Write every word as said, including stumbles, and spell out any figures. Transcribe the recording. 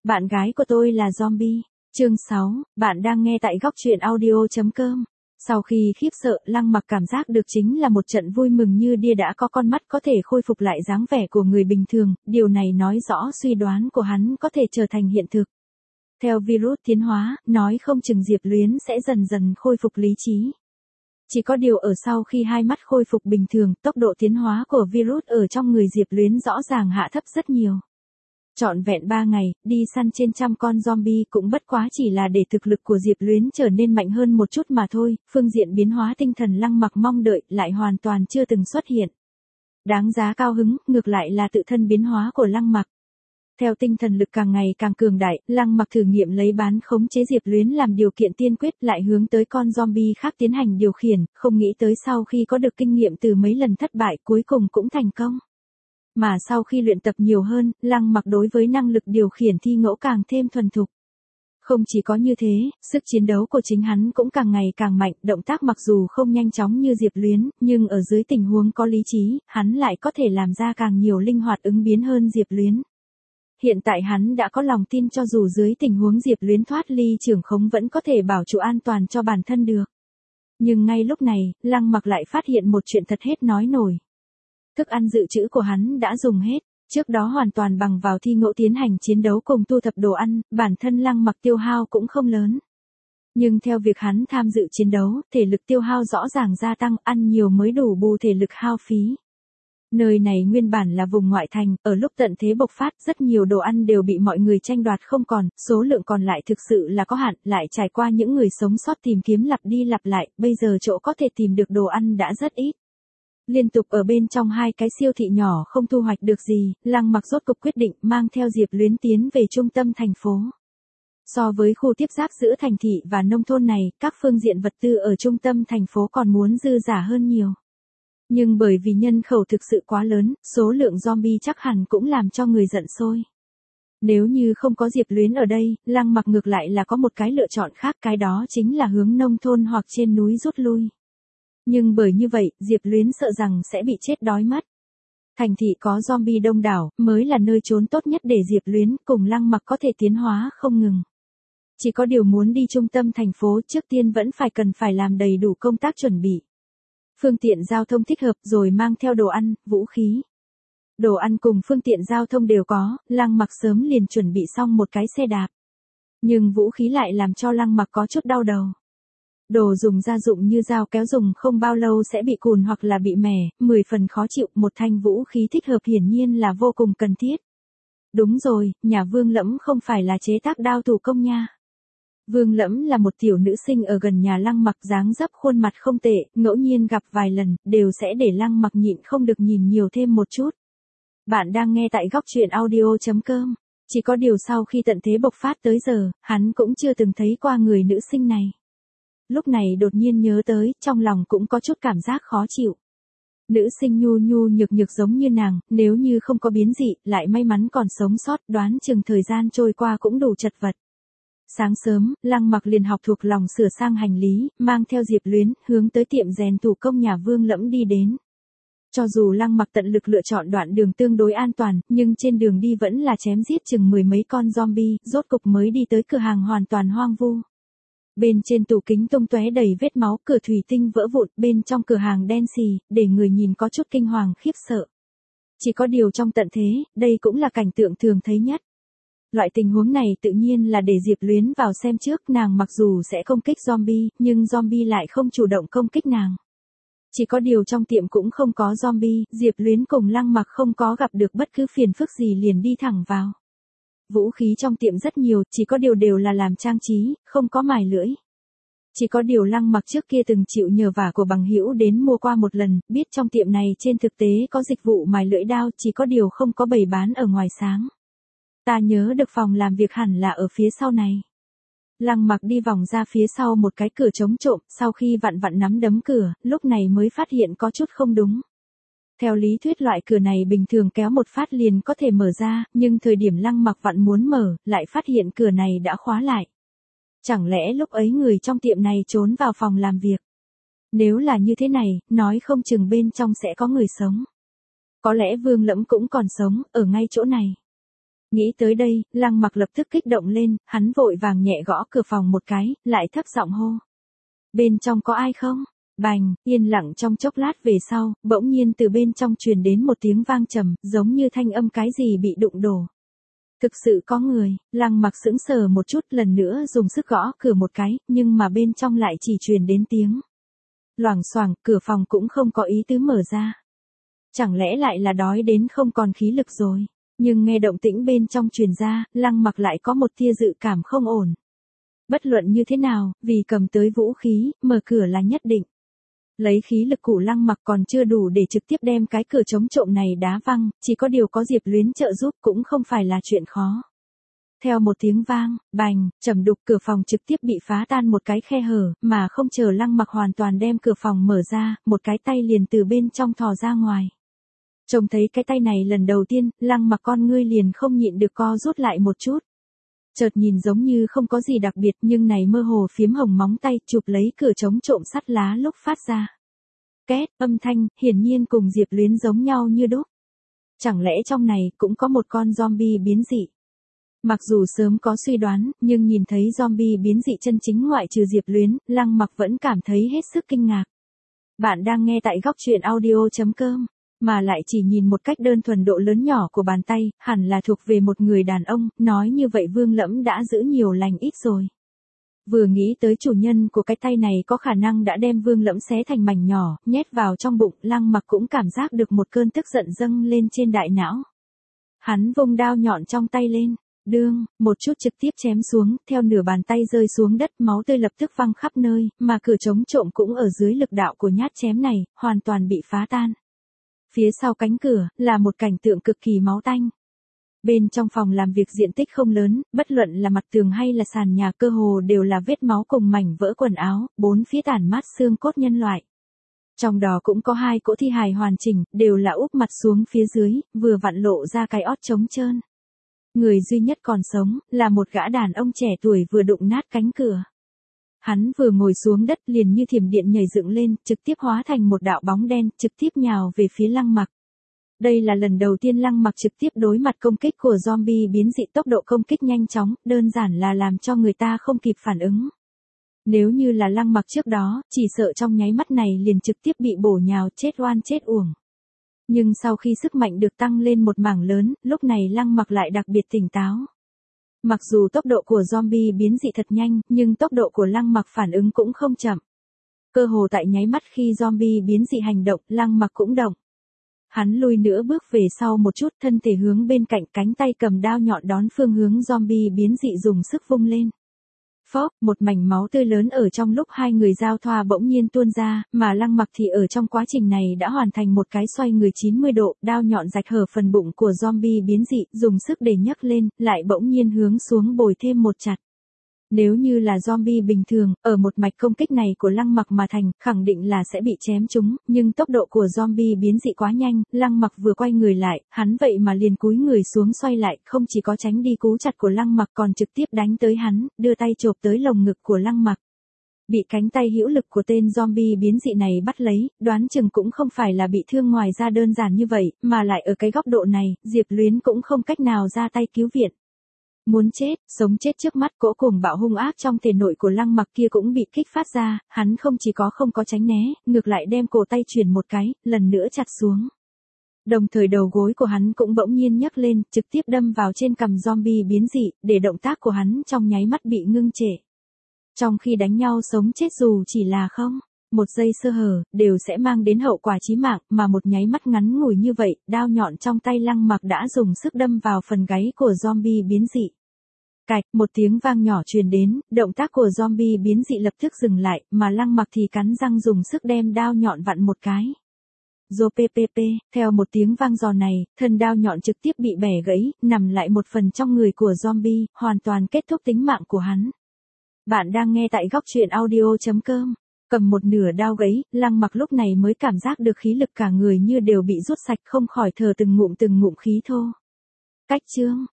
Bạn gái của tôi là zombie. Chương sáu, bạn đang nghe tại góc truyện audio chấm com. Sau khi khiếp sợ, Lăng Mặc cảm giác được chính là một trận vui mừng như điên đã có con mắt có thể khôi phục lại dáng vẻ của người bình thường, điều này nói rõ suy đoán của hắn có thể trở thành hiện thực. Theo virus tiến hóa, nói không chừng Diệp Luyến sẽ dần dần khôi phục lý trí. Chỉ có điều ở sau khi hai mắt khôi phục bình thường, tốc độ tiến hóa của virus ở trong người Diệp Luyến rõ ràng hạ thấp rất nhiều. Trọn vẹn ba ngày, đi săn trên trăm con zombie cũng bất quá chỉ là để thực lực của Diệp Luyến trở nên mạnh hơn một chút mà thôi, phương diện biến hóa tinh thần Lăng Mặc mong đợi lại hoàn toàn chưa từng xuất hiện. Đáng giá cao hứng, ngược lại là tự thân biến hóa của Lăng Mặc. Theo tinh thần lực càng ngày càng cường đại, Lăng Mặc thử nghiệm lấy bán khống chế Diệp Luyến làm điều kiện tiên quyết lại hướng tới con zombie khác tiến hành điều khiển, không nghĩ tới sau khi có được kinh nghiệm từ mấy lần thất bại cuối cùng cũng thành công. Mà sau khi luyện tập nhiều hơn, Lăng Mặc đối với năng lực điều khiển thi ngẫu càng thêm thuần thục. Không chỉ có như thế, sức chiến đấu của chính hắn cũng càng ngày càng mạnh, động tác mặc dù không nhanh chóng như Diệp Luyến, nhưng ở dưới tình huống có lý trí, hắn lại có thể làm ra càng nhiều linh hoạt ứng biến hơn Diệp Luyến. Hiện tại hắn đã có lòng tin cho dù dưới tình huống Diệp Luyến thoát ly trưởng khống vẫn có thể bảo trụ an toàn cho bản thân được. Nhưng ngay lúc này, Lăng Mặc lại phát hiện một chuyện thật hết nói nổi. Thức ăn dự trữ của hắn đã dùng hết, trước đó hoàn toàn bằng vào thi ngẫu tiến hành chiến đấu cùng thu thập đồ ăn, bản thân Lăng Mặc tiêu hao cũng không lớn. Nhưng theo việc hắn tham dự chiến đấu, thể lực tiêu hao rõ ràng gia tăng, ăn nhiều mới đủ bù thể lực hao phí. Nơi này nguyên bản là vùng ngoại thành, ở lúc tận thế bộc phát rất nhiều đồ ăn đều bị mọi người tranh đoạt không còn, số lượng còn lại thực sự là có hạn, lại trải qua những người sống sót tìm kiếm lặp đi lặp lại, bây giờ chỗ có thể tìm được đồ ăn đã rất ít. Liên tục ở bên trong hai cái siêu thị nhỏ không thu hoạch được gì, Lăng Mặc rốt cục quyết định mang theo Diệp Luyến tiến về trung tâm thành phố. So với khu tiếp giáp giữa thành thị và nông thôn này, các phương diện vật tư ở trung tâm thành phố còn muốn dư giả hơn nhiều. Nhưng bởi vì nhân khẩu thực sự quá lớn, số lượng zombie chắc hẳn cũng làm cho người giận sôi. Nếu như không có Diệp Luyến ở đây, Lăng Mặc ngược lại là có một cái lựa chọn khác, cái đó chính là hướng nông thôn hoặc trên núi rút lui. Nhưng bởi như vậy, Diệp Luyến sợ rằng sẽ bị chết đói mất. Thành thị có zombie đông đảo, mới là nơi trốn tốt nhất để Diệp Luyến cùng Lăng Mặc có thể tiến hóa không ngừng. Chỉ có điều muốn đi trung tâm thành phố trước tiên vẫn phải cần phải làm đầy đủ công tác chuẩn bị. Phương tiện giao thông thích hợp rồi mang theo đồ ăn, vũ khí. Đồ ăn cùng phương tiện giao thông đều có, Lăng Mặc sớm liền chuẩn bị xong một cái xe đạp. Nhưng vũ khí lại làm cho Lăng Mặc có chút đau đầu. Đồ dùng gia dụng như dao kéo dùng không bao lâu sẽ bị cùn hoặc là bị mẻ, mười phần khó chịu, một thanh vũ khí thích hợp hiển nhiên là vô cùng cần thiết. Đúng rồi, nhà Vương Lẫm không phải là chế tác đao thủ công nha. Vương Lẫm là một tiểu nữ sinh ở gần nhà Lăng Mặc, dáng dấp khuôn mặt không tệ, ngẫu nhiên gặp vài lần, đều sẽ để Lăng Mặc nhịn không được nhìn nhiều thêm một chút. Bạn đang nghe tại góc truyện audio chấm com. Chỉ có điều sau khi tận thế bộc phát tới giờ, hắn cũng chưa từng thấy qua người nữ sinh này. Lúc này đột nhiên nhớ tới, trong lòng cũng có chút cảm giác khó chịu. Nữ sinh nhu nhu nhược nhược giống như nàng, nếu như không có biến dị, lại may mắn còn sống sót, đoán chừng thời gian trôi qua cũng đủ chật vật. Sáng sớm, Lăng Mặc liền học thuộc lòng sửa sang hành lý, mang theo Diệp Luyến, hướng tới tiệm rèn thủ công nhà Vương Lẫm đi đến. Cho dù Lăng Mặc tận lực lựa chọn đoạn đường tương đối an toàn, nhưng trên đường đi vẫn là chém giết chừng mười mấy con zombie, rốt cục mới đi tới cửa hàng hoàn toàn hoang vu. Bên trên tủ kính tung tóe đầy vết máu, cửa thủy tinh vỡ vụn, bên trong cửa hàng đen xì, để người nhìn có chút kinh hoàng khiếp sợ. Chỉ có điều trong tận thế, đây cũng là cảnh tượng thường thấy nhất. Loại tình huống này tự nhiên là để Diệp Luyến vào xem trước, nàng mặc dù sẽ công kích zombie, nhưng zombie lại không chủ động công kích nàng. Chỉ có điều trong tiệm cũng không có zombie, Diệp Luyến cùng Lăng Mặc không có gặp được bất cứ phiền phức gì liền đi thẳng vào. Vũ khí trong tiệm rất nhiều, chỉ có điều đều là làm trang trí, không có mài lưỡi. Chỉ có điều Lăng Mặc trước kia từng chịu nhờ vả của bằng hữu đến mua qua một lần, biết trong tiệm này trên thực tế có dịch vụ mài lưỡi đao, chỉ có điều không có bày bán ở ngoài sáng. Ta nhớ được phòng làm việc hẳn là ở phía sau này. Lăng Mặc đi vòng ra phía sau một cái cửa chống trộm, sau khi vặn vặn nắm đấm cửa, lúc này mới phát hiện có chút không đúng. Theo lý thuyết loại cửa này bình thường kéo một phát liền có thể mở ra, nhưng thời điểm Lăng Mặc vặn muốn mở, lại phát hiện cửa này đã khóa lại. Chẳng lẽ lúc ấy người trong tiệm này trốn vào phòng làm việc? Nếu là như thế này, nói không chừng bên trong sẽ có người sống. Có lẽ Vương Lẫm cũng còn sống, ở ngay chỗ này. Nghĩ tới đây, Lăng Mặc lập tức kích động lên, hắn vội vàng nhẹ gõ cửa phòng một cái, lại thấp giọng hô. Bên trong có ai không? Bành, yên lặng trong chốc lát về sau, bỗng nhiên từ bên trong truyền đến một tiếng vang trầm, giống như thanh âm cái gì bị đụng đổ. Thực sự có người, Lăng Mặc sững sờ một chút, lần nữa dùng sức gõ cửa một cái, nhưng mà bên trong lại chỉ truyền đến tiếng loảng xoảng, cửa phòng cũng không có ý tứ mở ra. Chẳng lẽ lại là đói đến không còn khí lực rồi? Nhưng nghe động tĩnh bên trong truyền ra, Lăng Mặc lại có một tia dự cảm không ổn. Bất luận như thế nào, vì cầm tới vũ khí, mở cửa là nhất định. Lấy khí lực của Lăng Mặc còn chưa đủ để trực tiếp đem cái cửa chống trộm này đá văng, chỉ có điều có Diệp Luyến trợ giúp cũng không phải là chuyện khó. Theo một tiếng vang, bành, trầm đục, cửa phòng trực tiếp bị phá tan một cái khe hở, mà không chờ Lăng Mặc hoàn toàn đem cửa phòng mở ra, một cái tay liền từ bên trong thò ra ngoài. Trông thấy cái tay này lần đầu tiên, Lăng Mặc con ngươi liền không nhịn được co rút lại một chút. Chợt nhìn giống như không có gì đặc biệt, nhưng này mơ hồ phiếm hồng móng tay chụp lấy cửa chống trộm sắt lá lúc phát ra. Két, âm thanh, hiển nhiên cùng Diệp Luyến giống nhau như đúc. Chẳng lẽ trong này cũng có một con zombie biến dị? Mặc dù sớm có suy đoán, nhưng nhìn thấy zombie biến dị chân chính ngoại trừ Diệp Luyến, Lăng Mặc vẫn cảm thấy hết sức kinh ngạc. Bạn đang nghe tại góc truyện audio chấm com. Mà lại chỉ nhìn một cách đơn thuần độ lớn nhỏ của bàn tay, hẳn là thuộc về một người đàn ông, nói như vậy Vương Lẫm đã giữ nhiều lành ít rồi. Vừa nghĩ tới chủ nhân của cái tay này có khả năng đã đem Vương Lẫm xé thành mảnh nhỏ, nhét vào trong bụng, Lăng Mặc cũng cảm giác được một cơn tức giận dâng lên trên đại não. Hắn vung đao nhọn trong tay lên, đương, một chút trực tiếp chém xuống, theo nửa bàn tay rơi xuống đất, máu tươi lập tức văng khắp nơi, mà cửa chống trộm cũng ở dưới lực đạo của nhát chém này, hoàn toàn bị phá tan. Phía sau cánh cửa, là một cảnh tượng cực kỳ máu tanh. Bên trong phòng làm việc diện tích không lớn, bất luận là mặt tường hay là sàn nhà cơ hồ đều là vết máu cùng mảnh vỡ quần áo, bốn phía tản mát xương cốt nhân loại. Trong đó cũng có hai cỗ thi hài hoàn chỉnh, đều là úp mặt xuống phía dưới, vừa vặn lộ ra cái ót trống trơn. Người duy nhất còn sống, là một gã đàn ông trẻ tuổi vừa đụng nát cánh cửa. Hắn vừa ngồi xuống đất liền như thiểm điện nhảy dựng lên, trực tiếp hóa thành một đạo bóng đen, trực tiếp nhào về phía Lăng Mặc. Đây là lần đầu tiên Lăng Mặc trực tiếp đối mặt công kích của zombie biến dị, tốc độ công kích nhanh chóng, đơn giản là làm cho người ta không kịp phản ứng. Nếu như là Lăng Mặc trước đó, chỉ sợ trong nháy mắt này liền trực tiếp bị bổ nhào chết oan chết uổng. Nhưng sau khi sức mạnh được tăng lên một mảng lớn, lúc này Lăng Mặc lại đặc biệt tỉnh táo. Mặc dù tốc độ của zombie biến dị thật nhanh, nhưng tốc độ của Lăng Mặc phản ứng cũng không chậm. Cơ hồ tại nháy mắt khi zombie biến dị hành động, Lăng Mặc cũng động. Hắn lùi nửa bước về sau một chút, thân thể hướng bên cạnh, cánh tay cầm đao nhọn đón phương hướng zombie biến dị dùng sức vung lên. Phốc, một mảnh máu tươi lớn ở trong lúc hai người giao thoa bỗng nhiên tuôn ra, mà Lăng Mặc thì ở trong quá trình này đã hoàn thành một cái xoay người chín mươi độ, đao nhọn rạch hở phần bụng của zombie biến dị, dùng sức để nhấc lên, lại bỗng nhiên hướng xuống bồi thêm một chặt. Nếu như là zombie bình thường, ở một mạch công kích này của Lăng Mặc mà thành, khẳng định là sẽ bị chém trúng, nhưng tốc độ của zombie biến dị quá nhanh, Lăng Mặc vừa quay người lại, hắn vậy mà liền cúi người xuống xoay lại, không chỉ có tránh đi cú chặt của Lăng Mặc còn trực tiếp đánh tới hắn, đưa tay chộp tới lồng ngực của Lăng Mặc. Bị cánh tay hữu lực của tên zombie biến dị này bắt lấy, đoán chừng cũng không phải là bị thương ngoài ra đơn giản như vậy, mà lại ở cái góc độ này, Diệp Luyến cũng không cách nào ra tay cứu viện. Muốn chết, sống chết trước mắt, cỗ cuồng bạo hung ác trong thể nội của Lăng Mặc kia cũng bị kích phát ra, hắn không chỉ có không có tránh né, ngược lại đem cổ tay chuyển một cái, lần nữa chặt xuống. Đồng thời đầu gối của hắn cũng bỗng nhiên nhấc lên, trực tiếp đâm vào trên cằm zombie biến dị, để động tác của hắn trong nháy mắt bị ngưng trệ. Trong khi đánh nhau sống chết dù chỉ là không, một giây sơ hở, đều sẽ mang đến hậu quả chí mạng, mà một nháy mắt ngắn ngủi như vậy, đao nhọn trong tay Lăng Mặc đã dùng sức đâm vào phần gáy của zombie biến dị. Cạch, một tiếng vang nhỏ truyền đến, động tác của zombie biến dị lập tức dừng lại, mà Lăng Mặc thì cắn răng dùng sức đem đao nhọn vặn một cái. Rô ppp, theo một tiếng vang giòn này, thân đao nhọn trực tiếp bị bẻ gãy, nằm lại một phần trong người của zombie, hoàn toàn kết thúc tính mạng của hắn. Bạn đang nghe tại góc truyện audio chấm com. Cầm một nửa đao gãy, Lăng Mặc lúc này mới cảm giác được khí lực cả người như đều bị rút sạch, không khỏi thở từng ngụm từng ngụm khí thô. Cách chương,